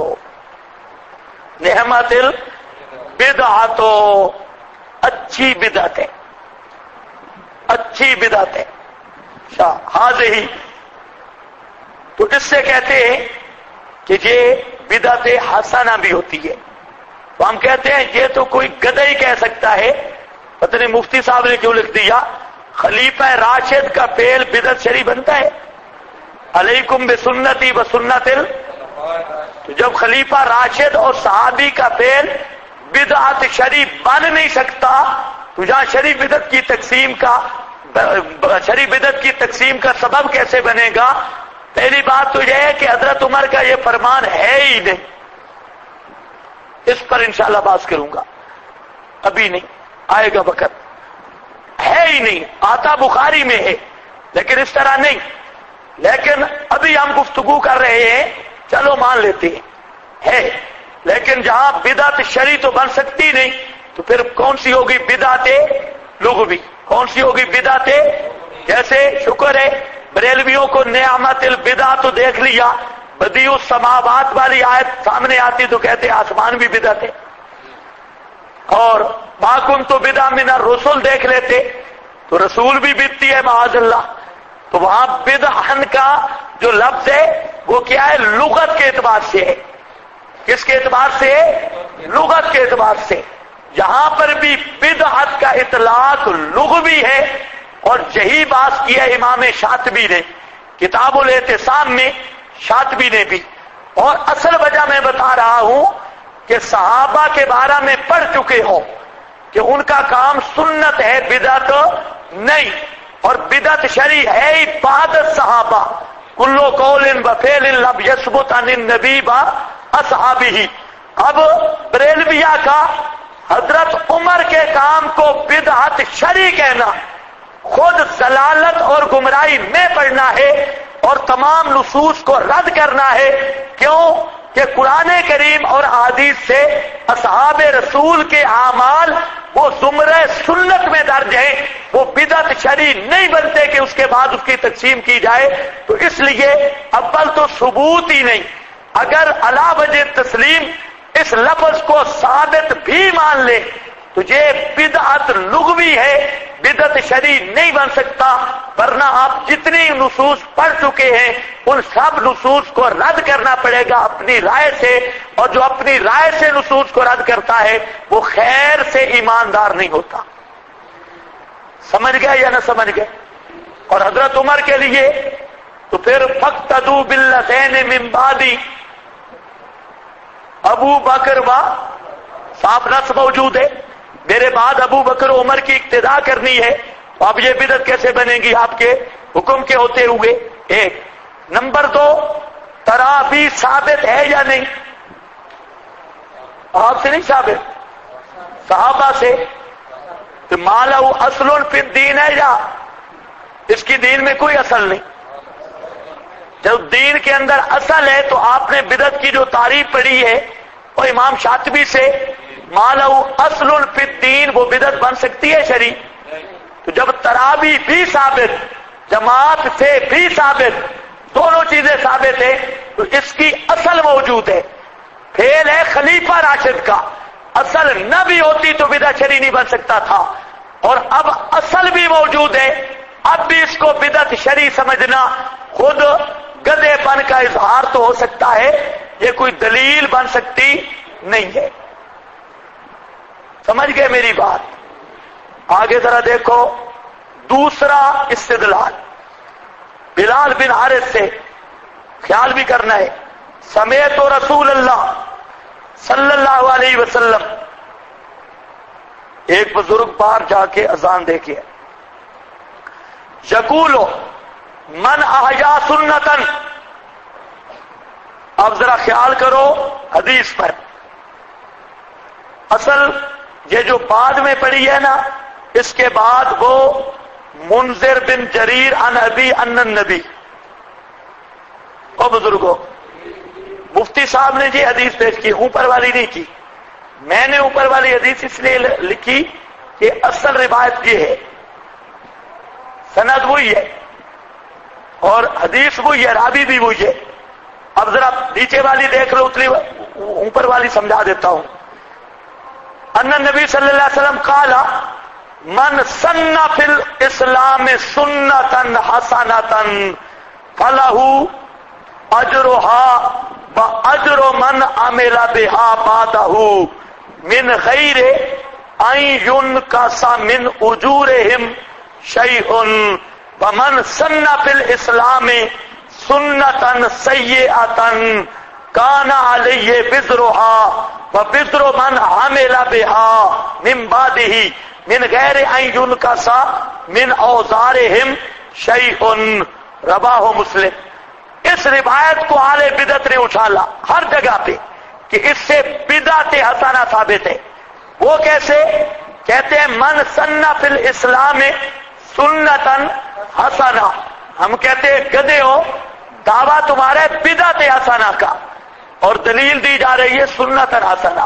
نعمت البدعۃ، اچھی بدعت ہے، اچھی بدعت ہے۔ ہاذہ تو اس سے کہتے ہیں کہ یہ بدعت حسنہ بھی ہوتی ہے. تو ہم کہتے ہیں یہ تو کوئی گدھا ہی کہہ سکتا ہے. پتہ نہیں مفتی صاحب نے کیوں لکھ دیا خلیفہ راشد کا فعل بدعت شرعی بنتا ہے. علیکم بسنتی وسنت تو جب خلیفہ راشد اور صحابی کا فعل بدعت شرعی بن نہیں سکتا تو جہاں شرعی بدعت کی تقسیم کا سبب کیسے بنے گا؟ پہلی بات تو یہ ہے کہ حضرت عمر کا یہ فرمان ہے ہی نہیں. اس پر انشاءاللہ بات کروں گا, ابھی نہیں, آئے گا وقت. ہے ہی نہیں, آتا بخاری میں ہے لیکن اس طرح نہیں. لیکن ابھی ہم گفتگو کر رہے ہیں, چلو مان لیتے ہیں ہے, لیکن جہاں بدعت شرعی تو بن سکتی نہیں تو پھر کون سی ہوگی بدعت لغوی, کون سی ہوگی بدعت. جیسے شکر ہے بریلویوں کو نعمت البدعت تو دیکھ لیا, بدیع السماوات والی آیت سامنے آتی تو کہتے آسمان بھی بدعت ہے, اور ما کنت بدعا من الرسل دیکھ لیتے تو رسول بھی بدعتی ہے معاذ اللہ. تو وہاں بدعن کا جو لفظ ہے وہ کیا ہے؟ لغت کے اعتبار سے ہے. کس کے اعتبار سے ہے؟ لغت کے اعتبار سے. یہاں پر بھی بدعت کا اطلاق لغوی ہے, اور یہی بات کی ہے امام شاطبی نے کتاب الاعتصام میں, شاطبی نے بھی. اور اصل وجہ میں بتا رہا ہوں کہ صحابہ کے بارے میں پڑھ چکے ہو کہ ان کا کام سنت ہے, بدعت نہیں. اور بدعت شرعی ہے ہی بعد صحابہ. کلو قول و فعل لم یثبت عن النبی و اصحابہ. اب بریلویہ کا حضرت عمر کے کام کو بدعت شرعی کہنا خود ضلالت اور گمراہی میں پڑنا ہے اور تمام نصوص کو رد کرنا ہے. کیوں کہ قرآن کریم اور احادیث سے اصحاب رسول کے اعمال وہ زمرہ سنت میں درج ہیں, وہ بدعت شرعی نہیں بنتے کہ اس کے بعد اس کی تقسیم کی جائے. تو اس لیے اول تو ثبوت ہی نہیں, اگر علی وجہ تسلیم اس لفظ کو ثابت بھی مان لے تو یہ بدعت لغوی ہے, بدعت شرعی نہیں بن سکتا. ورنہ آپ جتنی نصوص پڑھ چکے ہیں ان سب نصوص کو رد کرنا پڑے گا اپنی رائے سے, اور جو اپنی رائے سے نصوص کو رد کرتا ہے وہ خیر سے ایماندار نہیں ہوتا. سمجھ گئے یا نہ سمجھ گئے؟ اور حضرت عمر کے لیے تو پھر فاقتدوا باللذین من بعدی, ابو بکر و صاف نص موجود ہے, میرے بعد ابو بکر و عمر کی اقتداء کرنی ہے. اب یہ بدعت کیسے بنے گی آپ کے حکم کے ہوتے ہوئے؟ ایک. نمبر دو, تراویح ثابت ہے یا نہیں؟ آپ سے نہیں ثابت, صحابہ سے. تو مالہ اصل فی الدین ہے یا اس کی دین میں کوئی اصل نہیں؟ جب دین کے اندر اصل ہے تو آپ نے بدعت کی جو تعریف پڑھی ہے وہ امام شاطبی سے مالہ اصل فی الدین, وہ بدعت بن سکتی ہے شرعی؟ تو جب تراویح بھی ثابت, جماعت سے بھی ثابت, دونوں چیزیں ثابت ہیں تو اس کی اصل موجود ہے. فعل ہے خلیفہ راشد کا, اصل نہ بھی ہوتی تو بدعت شرعی نہیں بن سکتا تھا, اور اب اصل بھی موجود ہے, اب بھی اس کو بدعت شرعی سمجھنا خود گدھے پن کا اظہار تو ہو سکتا ہے, یہ کوئی دلیل بن سکتی نہیں ہے. سمجھ گئے میری بات؟ آگے ذرا دیکھو دوسرا استدلال بلال بن حارث سے, خیال بھی کرنا ہے. سمیت رسول اللہ صلی اللہ علیہ وسلم, ایک بزرگ باہر جا کے اذان دے کے یقول من احیا سنتن. اب ذرا خیال کرو حدیث پر, اصل یہ جو بعد میں پڑھی ہے نا اس کے بعد وہ منذر بن جریر عن ابی ان النبی. او بزرگوں, مفتی صاحب نے یہ حدیث پیش کی, اوپر والی نہیں کی. میں نے اوپر والی حدیث اس لیے لکھی کہ اصل روایت یہ ہے, سند وہی ہے اور حدیث وہی ہے, راوی بھی وہی ہے. اب ذرا نیچے والی دیکھ لو, اتلی اوپر والی سمجھا دیتا ہوں. ان نبی صلی اللہ علیہ وسلم قال من سن فی الاسلام سنتا حسنتا فلہ اجرها واجر من عمل بها بعده من غیر ان ينقص من اجورهم شیء ومن سن فی الاسلام سنتا سیئتا کان علیہ وزرها ووزر من عمل بها من بعده من غیر ان ينقص من اوزارهم شیء رواہ مسلم۔ اس روایت کو اہل بدعت نے اچھالا ہر جگہ پہ کہ اس سے بدعت حسنہ ثابت ہے۔ وہ کیسے؟ کہتے ہیں من سن فی الاسلام سنتا حسنہ۔ ہم کہتے ہیں گدھے ہو، دعویٰ تمہارا ہے بدعت حسنہ کا، اور دلیل دی جا رہی ہے سنتا حسنہ۔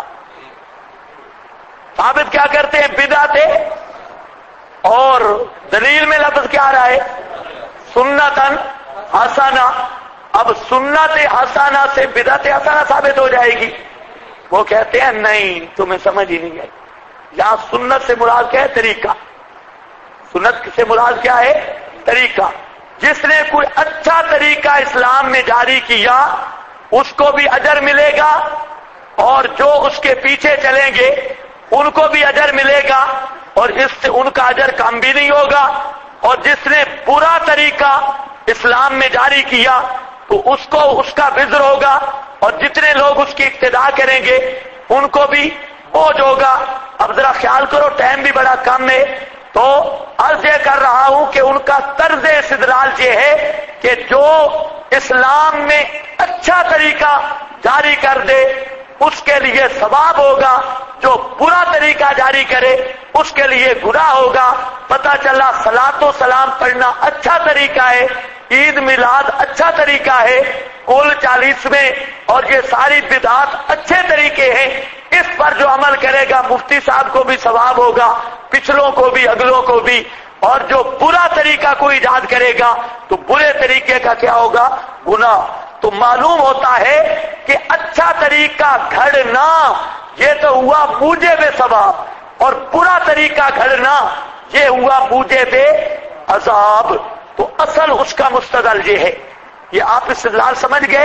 ثابت کیا کرتے ہیں؟ بدعت، اور دلیل میں لفظ کیا آ رہا ہے؟ سنتا حسنہ۔ اب سنت حسنہ سے بدعت حسنہ ثابت ہو جائے گی؟ وہ کہتے ہیں نہیں، تمہیں سمجھ ہی نہیں آئی۔ یہاں سنت سے مراد کیا ہے؟ طریقہ۔ سنت سے مراد کیا ہے؟ طریقہ۔ جس نے کوئی اچھا طریقہ اسلام میں جاری کیا اس کو بھی اجر ملے گا، اور جو اس کے پیچھے چلیں گے ان کو بھی اجر ملے گا، اور اس سے ان کا اجر کم بھی نہیں ہوگا۔ اور جس نے برا طریقہ اسلام میں جاری کیا تو اس کو اس کا وزر ہوگا، اور جتنے لوگ اس کی اقتداء کریں گے ان کو بھی بوجھ ہوگا۔ اب ذرا خیال کرو، ٹائم بھی بڑا کم ہے، تو عرض یہ کر رہا ہوں کہ ان کا طرز استدلال یہ ہے کہ جو اسلام میں اچھا طریقہ جاری کر دے اس کے لیے ثواب ہوگا، جو برا طریقہ جاری کرے اس کے لیے گناہ ہوگا۔ پتہ چلا صلاۃ و سلام پڑھنا اچھا طریقہ ہے، عید میلاد اچھا طریقہ ہے، کل 40ویں اور یہ ساری بدعات اچھے طریقے ہیں۔ اس پر جو عمل کرے گا مفتی صاحب کو بھی ثواب ہوگا، پچھلوں کو بھی، اگلوں کو بھی۔ اور جو برا طریقہ کوئی ایجاد کرے گا تو برے طریقے کا کیا ہوگا؟ گناہ۔ تو معلوم ہوتا ہے کہ اچھا طریقہ گھڑنا یہ تو ہوا موجب ثواب، اور برا طریقہ گھڑنا یہ ہوا موجب عذاب۔ تو اصل اس کا مستدل یہ ہے۔ یہ آپ استدلال سمجھ گئے؟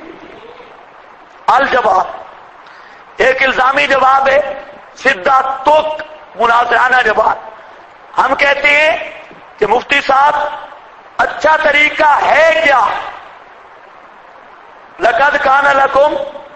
الجواب ایک الزامی جواب ہے، سیدھا توک مناظرانہ جواب۔ ہم کہتے ہیں کہ مفتی صاحب اچھا طریقہ ہے کیا؟ لقد کان لکم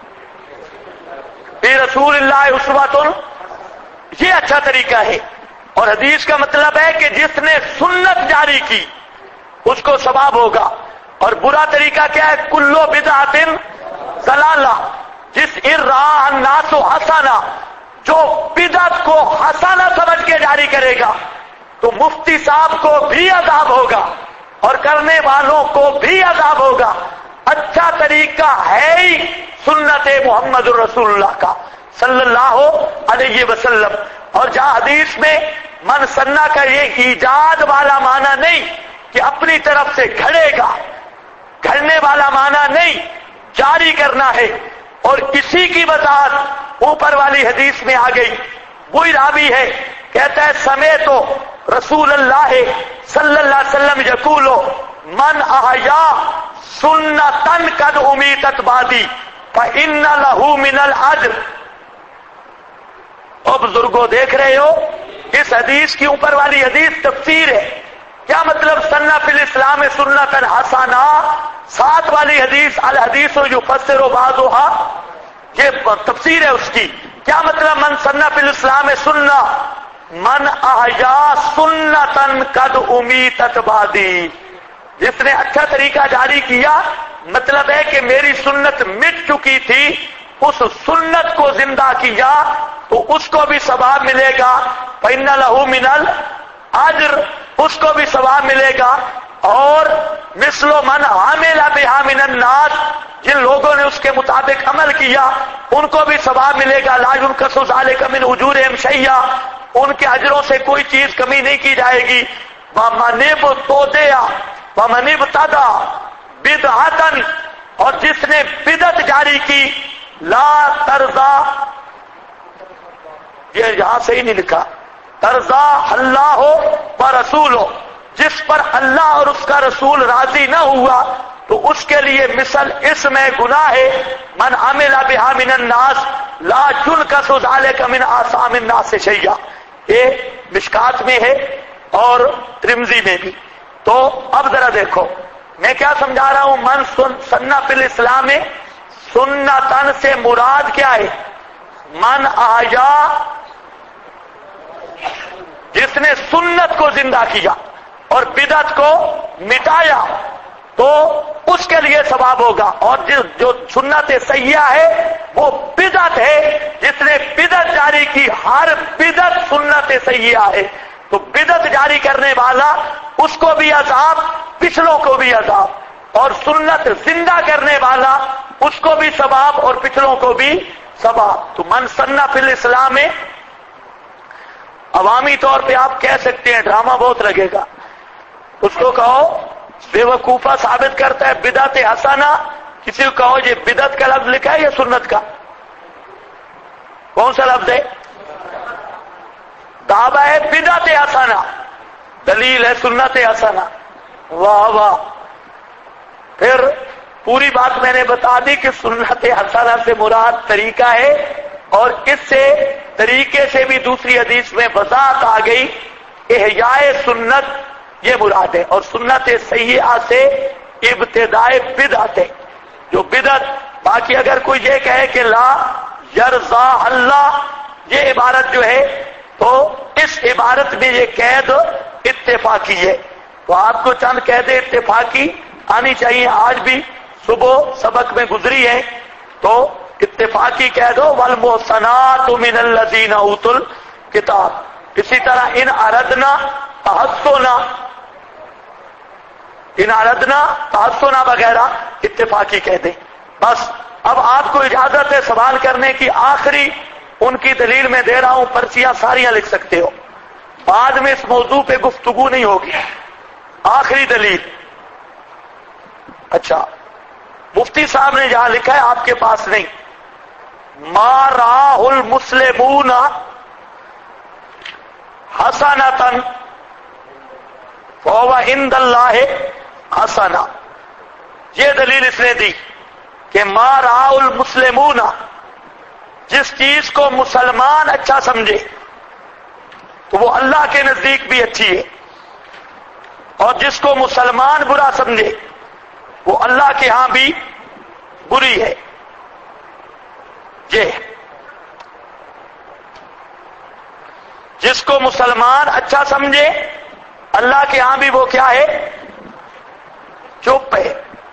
فی رسول اللہ اسوۃ، یہ اچھا طریقہ ہے، اور حدیث کا مطلب ہے کہ جس نے سنت جاری کی اس کو ثواب ہوگا۔ اور برا طریقہ کیا ہے؟ کلو بدعۃ ضلالہ، جس ارآ الناس حسنہ، جو بدعت کو حسنہ سمجھ کے جاری کرے گا تو مفتی صاحب کو بھی عذاب ہوگا اور کرنے والوں کو بھی عذاب ہوگا۔ اچھا طریقہ ہے ہی سنت محمد الرسول اللہ کا صلی اللہ علیہ وسلم۔ اور جہاں حدیث میں من سنہ کا یہ ایجاد والا معنی نہیں کہ اپنی طرف سے گھڑے گا، گھڑنے والا معنی نہیں، جاری کرنا ہے۔ اور اسی کی وضاحت اوپر والی حدیث میں آ گئی۔ وہی راوی ہے، کہتا ہے سمیعت رسول اللہ صلی اللہ علیہ وسلم یقول من احیا سنتا قد امیتت بعدی فإن له من الاجر۔ او بزرگوں دیکھ رہے ہو، اس حدیث کی اوپر والی حدیث تفسیر ہے۔ کیا مطلب سنہ فی الاسلام سنتا حسنہ؟ ساتھ والی حدیث الحدیث یفسر بعضھا، یہ تفسیر ہے اس کی۔ کیا مطلب من سنہ فی الاسلام سنہ؟ من احیا سنتا قد امیتت بعدی، جس نے اچھا طریقہ جاری کیا، مطلب ہے کہ میری سنت مٹ چکی تھی، اس سنت کو زندہ کیا تو اس کو بھی ثواب ملے گا۔ فإن له من الاجر، اس کو بھی ثواب ملے گا۔ اور مثل من عمل بها من الناس، جن لوگوں نے اس کے مطابق عمل کیا ان کو بھی ثواب ملے گا۔ لا ينقص ذلك من اجورهم شيئا، ان کے اجروں سے کوئی چیز کمی نہیں کی جائے گی۔ ومن ابتدع بدعۃ، اور جس نے بدعت جاری کی، لا ترضى، یہ یہاں سے ہی نہیں لکھا، ترضى اللہ و رسول، جس پر اللہ اور اس کا رسول راضی نہ ہوا، تو اس کے لیے مثل اس میں گناہ ہے من عمل بها من الناس لا ينقص ذلك من آثام الناس شيئا، یہ مشکات میں ہے اور ترمذی میں بھی۔ تو اب ذرا دیکھو میں کیا سمجھا رہا ہوں، من سنہ فی الاسلام میں سنتن سے مراد کیا ہے؟ من آیا، جس نے سنت کو زندہ کیا اور بدعت کو مٹایا تو اس کے لیے ثواب ہوگا، اور جو سنت سیاح ہے وہ بدعت ہے، جس نے بدعت جاری کی، ہر بدعت سنت سیاح ہے، تو بدعت جاری کرنے والا اس کو بھی عذاب، پچھلوں کو بھی عذاب، اور سنت زندہ کرنے والا اس کو بھی ثواب اور پچھلوں کو بھی ثواب۔ تو من سنہ فی الاسلام میں عوامی طور پہ آپ کہہ سکتے ہیں، ڈرامہ بہت لگے گا، اس کو کہو بے وقوفہ ثابت کرتا ہے بدعت حسنہ، کسی کو کہو یہ بدعت کا لفظ لکھا ہے یا سنت کا؟ کون سا لفظ ہے؟ دعویٰ ہے بدعت حسنہ، دلیل ہے سنت حسنہ، واہ واہ۔ پھر پوری بات میں نے بتا دی کہ سنت حسنہ سے مراد طریقہ ہے، اور اس سے طریقے سے بھی دوسری حدیث میں وضاحت آ گئی، احیاء سنت یہ مراد ہے، اور سنت سیئہ سے ابتدائے بدعت ہے، جو بدعت۔ باقی اگر کوئی یہ کہے کہ لا یرضا اللہ، یہ عبارت جو ہے تو اس عبارت میں یہ قید اتفاقی ہے، تو آپ کو چند قید اتفاقی آنی چاہیے، آج بھی صبح سبق میں گزری ہے، تو اتفاقی کہہ دو والمحصنات من الذین اوتوا الکتاب۔ اسی طرح ان اردنا تحسنا وغیرہ اتفاقی کہہ دیں۔ بس اب آپ کو اجازت ہے سوال کرنے کی، آخری ان کی دلیل میں دے رہا ہوں، پرچیاں ساریاں لکھ سکتے ہو، بعد میں اس موضوع پہ گفتگو نہیں ہوگی۔ آخری دلیل، اچھا مفتی صاحب نے جہاں لکھا ہے آپ کے پاس نہیں، ما راہ المسلمون حسنۃ فہو عند اللہ حسنہ، یہ دلیل اس نے دی کہ ما راہ المسلمون، جس چیز کو مسلمان اچھا سمجھے تو وہ اللہ کے نزدیک بھی اچھی ہے، اور جس کو مسلمان برا سمجھے وہ اللہ کے ہاں بھی بری ہے۔ یہ جس کو مسلمان اچھا سمجھے اللہ کے ہاں بھی وہ کیا ہے؟ چپ ہے۔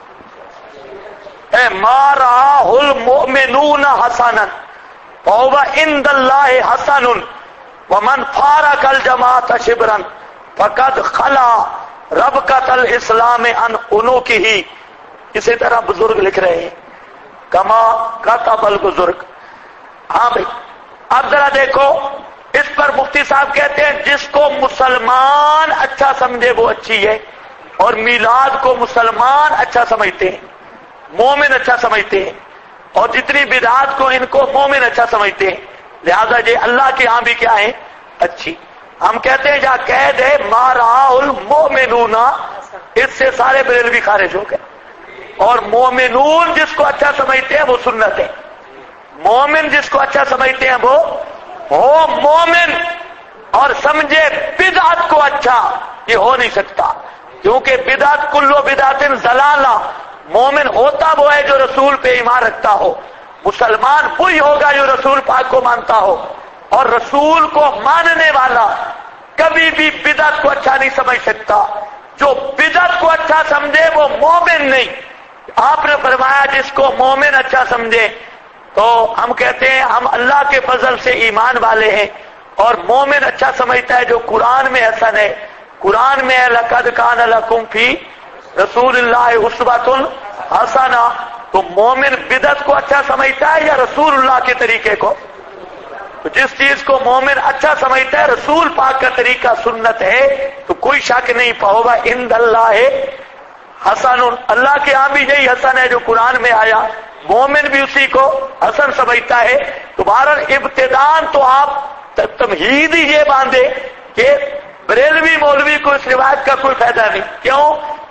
اے ما راہ المؤمنون حسنا فهو عند اللہ حسن ومن فارق الجماعت شبرا فقد خلا ربقۃ الاسلام عن عنقہ۔ اسی طرح بزرگ لکھ رہے ہیں کما کتب البزرگ۔ ہاں بھائی اب ذرا دیکھو، اس پر مفتی صاحب کہتے ہیں جس کو مسلمان اچھا سمجھے وہ اچھی ہے، اور میلاد کو مسلمان اچھا سمجھتے ہیں، مومن اچھا سمجھتے ہیں، اور جتنی بدعات کو ان کو مومن اچھا سمجھتے ہیں، لہذا یہ اللہ کے ہاں بھی کیا ہے؟ اچھی۔ ہم کہتے ہیں جہاں قید ہے ما راہ المؤمنون، اس سے سارے بریلوی خارج ہو گئے، اور مومنون جس کو اچھا سمجھتے ہیں وہ سنت ہے، مومن جس کو اچھا سمجھتے ہیں وہ ہو مومن، اور سمجھے بدعت کو اچھا، یہ ہو نہیں سکتا، کیونکہ بدعت کلو بدعت ضلالہ، مومن ہوتا وہ ہے جو رسول پہ ایمان رکھتا ہو، مسلمان وہی ہوگا جو رسول پاک کو مانتا ہو، اور رسول کو ماننے والا کبھی بھی بدعت کو اچھا نہیں سمجھ سکتا، جو بدعت کو اچھا سمجھے وہ مومن نہیں۔ آپ نے فرمایا جس کو مومن اچھا سمجھے، تو ہم کہتے ہیں ہم اللہ کے فضل سے ایمان والے ہیں، اور مومن اچھا سمجھتا ہے جو قرآن میں حسن ہے، قرآن میں لقد کان لکم فی رسول اللہ اسوۃ حسنہ، تو مومن بدعت کو اچھا سمجھتا ہے یا رسول اللہ کے طریقے کو؟ تو جس چیز کو مومن اچھا سمجھتا ہے رسول پاک کا طریقہ سنت ہے، تو کوئی شک نہیں، فہو عند اللہ حسن، اللہ کے ہاں بھی یہی حسن ہے جو قرآن میں آیا، مومن بھی اسی کو حسن سمجھتا ہے۔ تو بہرحال ابتدان تو آپ تمہید ہی یہ باندھے کہ بریلوی مولوی کو اس روایت کا کوئی فائدہ نہیں، کیوں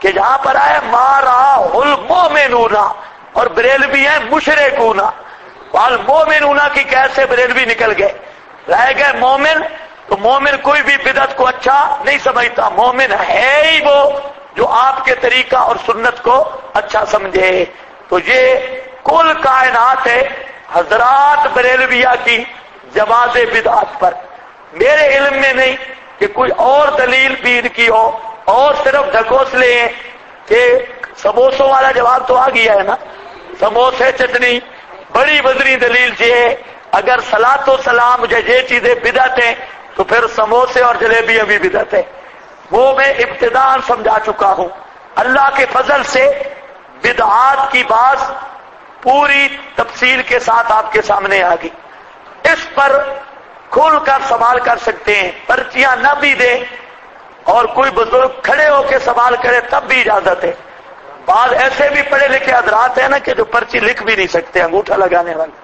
کہ جہاں پر آئے مارا المومنون اور بریلوی ہیں مشرکون، والمومنون کی کیسے بریلوی نکل گئے، رہ گئے مومن، تو مومن کوئی بھی بدعت کو اچھا نہیں سمجھتا، مومن ہے ہی وہ جو آپ کے طریقہ اور سنت کو اچھا سمجھے۔ تو یہ کل کائنات ہے حضرات بریلویہ کی جواز بدعت پر، میرے علم میں نہیں کہ کوئی اور دلیل پیر کی ہو، اور صرف ڈھکوسلے ہیں کہ سموسوں والا جواب تو آ گیا ہے نا، سموسے چٹنی بڑی وزنی دلیل یہ، اگر صلاۃ و سلام مجھے یہ چیزیں بدعت ہیں تو پھر سموسے اور جلیبیاں بھی بدعت ہیں، وہ میں ابتداءً سمجھا چکا ہوں۔ اللہ کے فضل سے بدعات کی بات پوری تفصیل کے ساتھ آپ کے سامنے آ گئی، اس پر کھل کر سوال کر سکتے ہیں، پرچیاں نہ بھی دیں اور کوئی بزرگ کھڑے ہو کے سوال کرے تب بھی اجازت ہے۔ بعض ایسے بھی پڑھے لکھے حضرات ہیں نا کہ جو پرچی لکھ بھی نہیں سکتے، انگوٹھا لگانے والے،